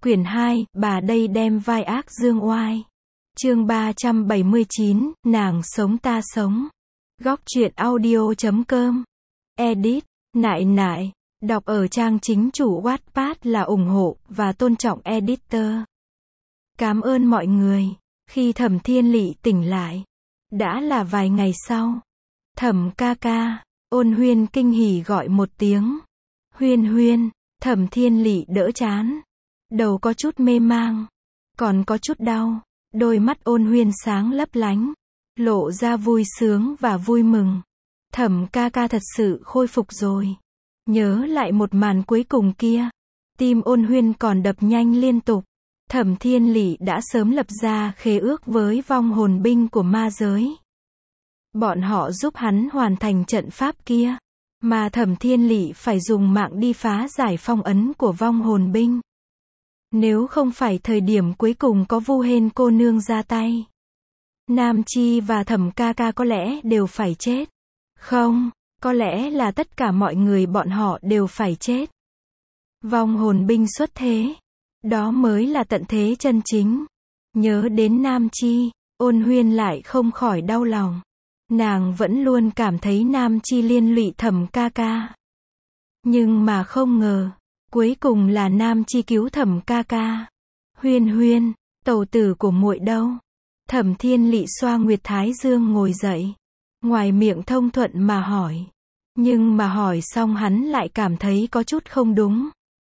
Quyển 2, bà đây đem vai ác dương oai. Chương 379, nàng sống ta sống. Góc truyện audio.com. Edit, nại nại. Đọc ở trang chính chủ Wattpad là ủng hộ và tôn trọng editor. Cảm ơn mọi người. Khi Thẩm Thiên Lị tỉnh lại, đã là vài ngày sau. Thẩm ca ca, Ôn Huyên kinh hỉ gọi một tiếng. Huyên huyên, Thẩm Thiên Lị đỡ chán. Đầu có chút mê mang, còn có chút đau. Đôi mắt Ôn Huyên sáng lấp lánh, lộ ra vui sướng và vui mừng. Thẩm ca ca thật sự khôi phục rồi. Nhớ lại một màn cuối cùng kia, tim Ôn Huyên còn đập nhanh liên tục. Thẩm Thiên Lị đã sớm lập ra khế ước với vong hồn binh của ma giới. Bọn họ giúp hắn hoàn thành trận pháp kia, mà Thẩm Thiên Lị phải dùng mạng đi phá giải phong ấn của vong hồn binh. Nếu không phải thời điểm cuối cùng có Vu Hên cô nương ra tay, Nam Chi và Thẩm ca ca có lẽ đều phải chết. Không, có lẽ là tất cả mọi người bọn họ đều phải chết. Vong hồn binh xuất thế, đó mới là tận thế chân chính. Nhớ đến Nam Chi, Ôn Huyên lại không khỏi đau lòng. Nàng vẫn luôn cảm thấy Nam Chi liên lụy Thẩm ca ca. Nhưng mà không ngờ, cuối cùng là Nam Chi cứu Thẩm ca ca. Huyên huyên, tẩu tử của muội đâu? Thẩm Thiên Lị xoa nguyệt thái dương ngồi dậy, ngoài miệng thông thuận mà hỏi. Nhưng mà hỏi xong hắn lại cảm thấy có chút không đúng.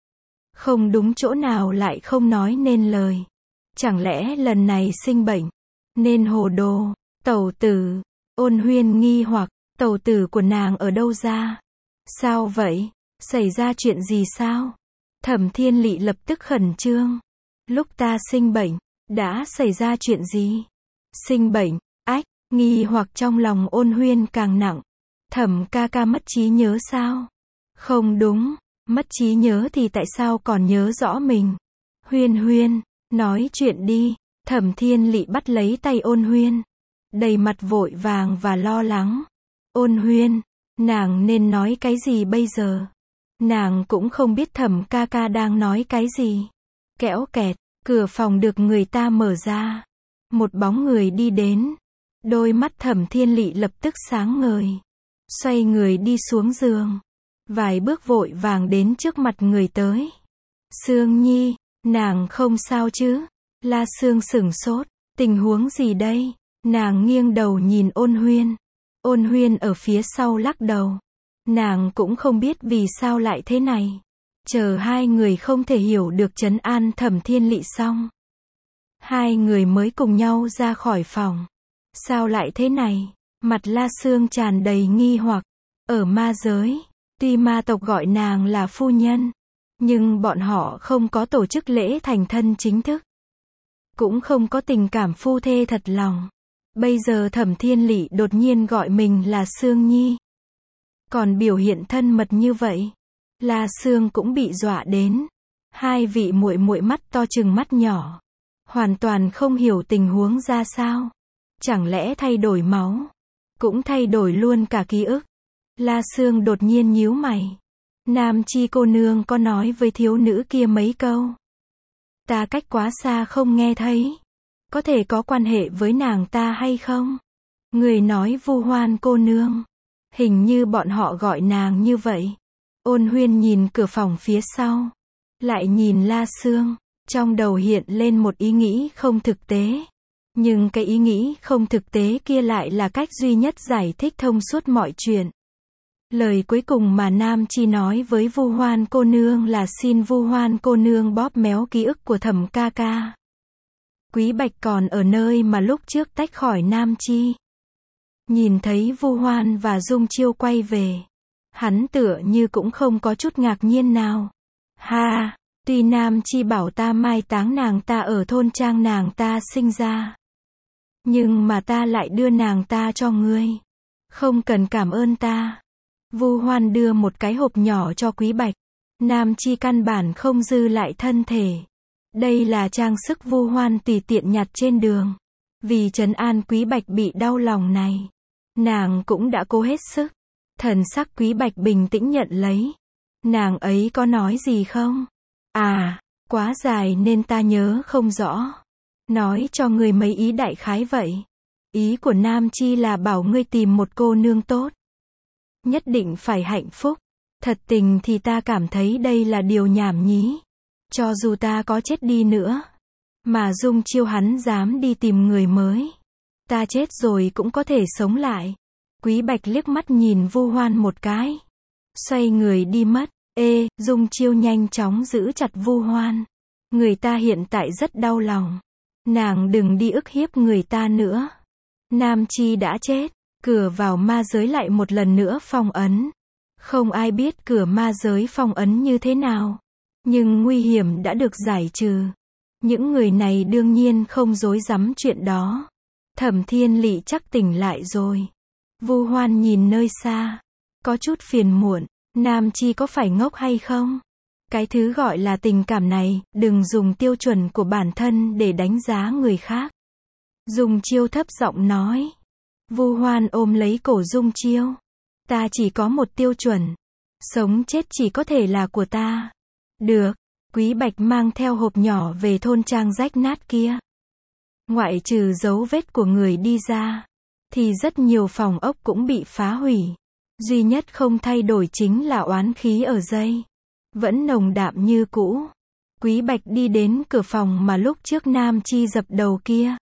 Không đúng chỗ nào lại không nói nên lời. Chẳng lẽ lần này sinh bệnh, nên hồ đồ? Tẩu tử, Ôn Huyên nghi hoặc, tẩu tử của nàng ở đâu ra? Sao vậy? Xảy ra chuyện gì sao? Thẩm Thiên Lị lập tức khẩn trương. Lúc ta sinh bệnh, đã xảy ra chuyện gì? Sinh bệnh, ách, nghi hoặc trong lòng Ôn Huyên càng nặng. Thẩm ca ca mất trí nhớ sao? Không đúng, mất trí nhớ thì tại sao còn nhớ rõ mình? Huyên huyên, nói chuyện đi. Thẩm Thiên Lị bắt lấy tay Ôn Huyên, đầy mặt vội vàng và lo lắng. Ôn Huyên, nàng nên nói cái gì bây giờ? Nàng cũng không biết Thẩm ca ca đang nói cái gì. Kẽo kẹt, cửa phòng được người ta mở ra. Một bóng người đi đến. Đôi mắt Thẩm Thiên Lị lập tức sáng ngời. Xoay người đi xuống giường. Vài bước vội vàng đến trước mặt người tới. Sương Nhi, nàng không sao chứ? La Sương sửng sốt. Tình huống gì đây? Nàng nghiêng đầu nhìn Ôn Huyên. Ôn Huyên ở phía sau lắc đầu. Nàng cũng không biết vì sao lại thế này. Chờ hai người không thể hiểu được trấn an Thẩm Thiên Lị xong, hai người mới cùng nhau ra khỏi phòng. Sao lại thế này? Mặt La Sương tràn đầy nghi hoặc. Ở ma giới, tuy ma tộc gọi nàng là phu nhân, nhưng bọn họ không có tổ chức lễ thành thân chính thức, cũng không có tình cảm phu thê thật lòng. Bây giờ Thẩm Thiên Lị đột nhiên gọi mình là Sương Nhi, còn biểu hiện thân mật như vậy, La Sương cũng bị dọa đến. Hai vị muội muội mắt to chừng mắt nhỏ, hoàn toàn không hiểu tình huống ra sao. Chẳng lẽ thay đổi máu, cũng thay đổi luôn cả ký ức? La Sương đột nhiên nhíu mày. Nam Chi cô nương có nói với thiếu nữ kia mấy câu, ta cách quá xa không nghe thấy. Có thể có quan hệ với nàng ta hay không? Người nói Vu Hoan cô nương. Hình như bọn họ gọi nàng như vậy. Ôn Huyên nhìn cửa phòng phía sau, lại nhìn La Sương, trong đầu hiện lên một ý nghĩ không thực tế. Nhưng cái ý nghĩ không thực tế kia lại là cách duy nhất giải thích thông suốt mọi chuyện. Lời cuối cùng mà Nam Chi nói với Vu Hoan cô nương là xin Vu Hoan cô nương bóp méo ký ức của Thẩm ca ca. Quý Bạch còn ở nơi mà lúc trước tách khỏi Nam Chi. Nhìn thấy Vu Hoan và Dung Chiêu quay về, hắn tựa như cũng không có chút ngạc nhiên nào. Ha, tuy Nam Chi bảo ta mai táng nàng ta ở thôn trang nàng ta sinh ra, nhưng mà ta lại đưa nàng ta cho ngươi. Không cần cảm ơn ta. Vu Hoan đưa một cái hộp nhỏ cho Quý Bạch. Nam Chi căn bản không dư lại thân thể. Đây là trang sức Vu Hoan tùy tiện nhặt trên đường. Vì trấn an Quý Bạch bị đau lòng này, nàng cũng đã cố hết sức. Thần sắc Quý Bạch bình tĩnh nhận lấy. Nàng ấy có nói gì không? À, Quá dài nên ta nhớ không rõ. Nói cho ngươi mấy ý đại khái vậy. Ý của Nam Chi là bảo ngươi tìm một cô nương tốt. Nhất định phải hạnh phúc. Thật tình thì ta cảm thấy đây là điều nhảm nhí. Cho dù ta có chết đi nữa, mà Dung Chiêu hắn dám đi tìm người mới, ta chết rồi cũng có thể sống lại. Quý Bạch liếc mắt nhìn Vu Hoan một cái, xoay người đi mất. Dung Chiêu nhanh chóng giữ chặt Vu Hoan. Người ta hiện tại rất đau lòng. Nàng đừng đi ức hiếp người ta nữa. Nam Chi đã chết, cửa vào ma giới lại một lần nữa phong ấn. Không ai biết cửa ma giới phong ấn như thế nào, nhưng nguy hiểm đã được giải trừ. Những người này đương nhiên không dối dám chuyện đó. Thẩm Thiên Lị chắc tỉnh lại rồi. Vu Hoan nhìn nơi xa, có chút phiền muộn. Nam Chi có phải ngốc hay không? Cái thứ gọi là tình cảm này, đừng dùng tiêu chuẩn của bản thân để đánh giá người khác. Dung Chiêu thấp giọng nói. Vu Hoan ôm lấy cổ Dung Chiêu. Ta chỉ có một tiêu chuẩn. Sống chết chỉ có thể là của ta. Được. Quý Bạch mang theo hộp nhỏ về thôn trang rách nát kia. Ngoại trừ dấu vết của người đi ra, thì rất nhiều phòng ốc cũng bị phá hủy. Duy nhất không thay đổi chính là oán khí ở dây. Vẫn nồng đạm như cũ. Quý Bạch đi đến cửa phòng mà lúc trước Nam Chi dập đầu kia.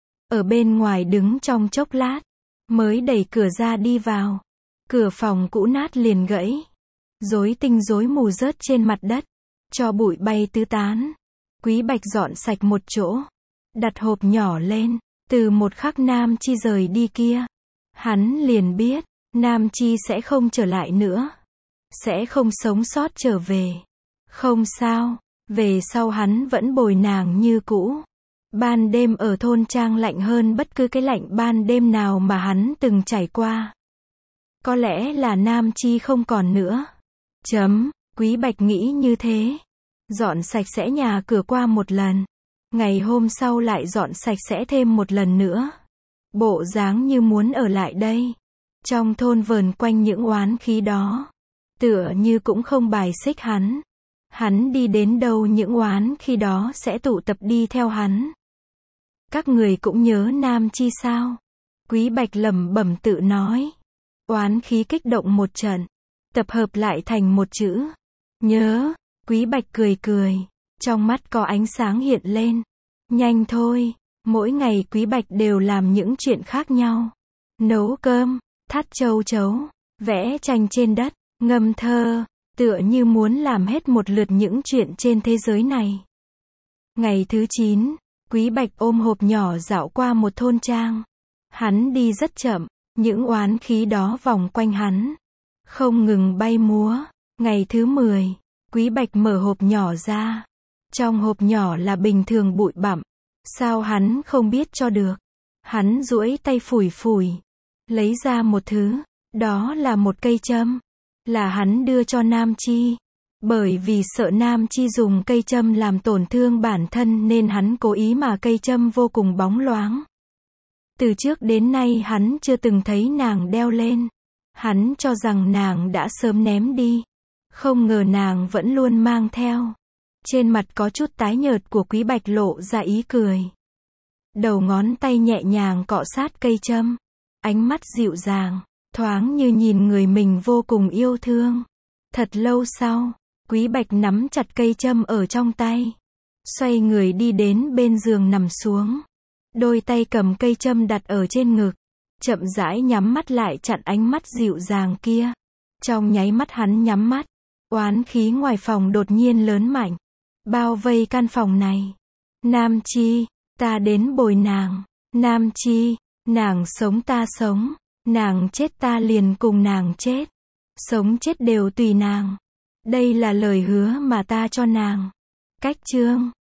Ở bên ngoài đứng trong chốc lát, mới đẩy cửa ra đi vào. Cửa phòng cũ nát liền gãy. Rối tinh rối mù rớt trên mặt đất. Cho bụi bay tứ tán. Quý Bạch dọn sạch một chỗ. Đặt hộp nhỏ lên. Từ một khắc Nam Chi rời đi kia, hắn liền biết, Nam Chi sẽ không trở lại nữa. Sẽ không sống sót trở về. Không sao, về sau hắn vẫn bồi nàng như cũ. Ban đêm ở thôn trang lạnh hơn bất cứ cái lạnh ban đêm nào mà hắn từng trải qua. Có lẽ là Nam Chi không còn nữa. Quý Bạch nghĩ như thế. Dọn sạch sẽ nhà cửa qua một lần. Ngày hôm sau lại dọn sạch sẽ thêm một lần nữa. Bộ dáng như muốn ở lại đây. Trong thôn vờn quanh những oán khí đó. Tựa như cũng không bài xích hắn. Hắn đi đến đâu những oán khí đó sẽ tụ tập đi theo hắn. Các người cũng nhớ Nam Chi sao? Quý Bạch lẩm bẩm tự nói. Oán khí kích động một trận. Tập hợp lại thành một chữ. Nhớ. Quý Bạch cười cười. Trong mắt có ánh sáng hiện lên. Nhanh thôi. Mỗi ngày Quý Bạch đều làm những chuyện khác nhau. Nấu cơm, thắt châu chấu, vẽ tranh trên đất, ngâm thơ, tựa như muốn làm hết một lượt những chuyện trên thế giới này. Ngày thứ 9, Quý Bạch ôm hộp nhỏ dạo qua một thôn trang. Hắn đi rất chậm, những oán khí đó vòng quanh hắn, không ngừng bay múa. Ngày thứ 10, Quý Bạch mở hộp nhỏ ra. Trong hộp nhỏ là bình thường bụi bặm. Sao hắn không biết cho được? Hắn duỗi tay phủi phủi, lấy ra một thứ, đó là một cây châm. Là hắn đưa cho Nam Chi. Bởi vì sợ Nam Chi dùng cây châm làm tổn thương bản thân nên hắn cố ý mà cây châm vô cùng bóng loáng. Từ trước đến nay hắn chưa từng thấy nàng đeo lên. Hắn cho rằng nàng đã sớm ném đi. Không ngờ nàng vẫn luôn mang theo. Trên mặt có chút tái nhợt của Quý Bạch lộ ra ý cười. Đầu ngón tay nhẹ nhàng cọ sát cây châm. Ánh mắt dịu dàng, thoáng như nhìn người mình vô cùng yêu thương. Thật lâu sau, Quý Bạch nắm chặt cây châm ở trong tay. Xoay người đi đến bên giường nằm xuống. Đôi tay cầm cây châm đặt ở trên ngực. Chậm rãi nhắm mắt lại chặn ánh mắt dịu dàng kia. Trong nháy mắt hắn nhắm mắt. Oán khí ngoài phòng đột nhiên lớn mạnh. Bao vây căn phòng này. Nam Chi, ta đến bồi nàng. Nam Chi, nàng sống ta sống. Nàng chết ta liền cùng nàng chết. Sống chết đều tùy nàng. Đây là lời hứa mà ta cho nàng. Cách chương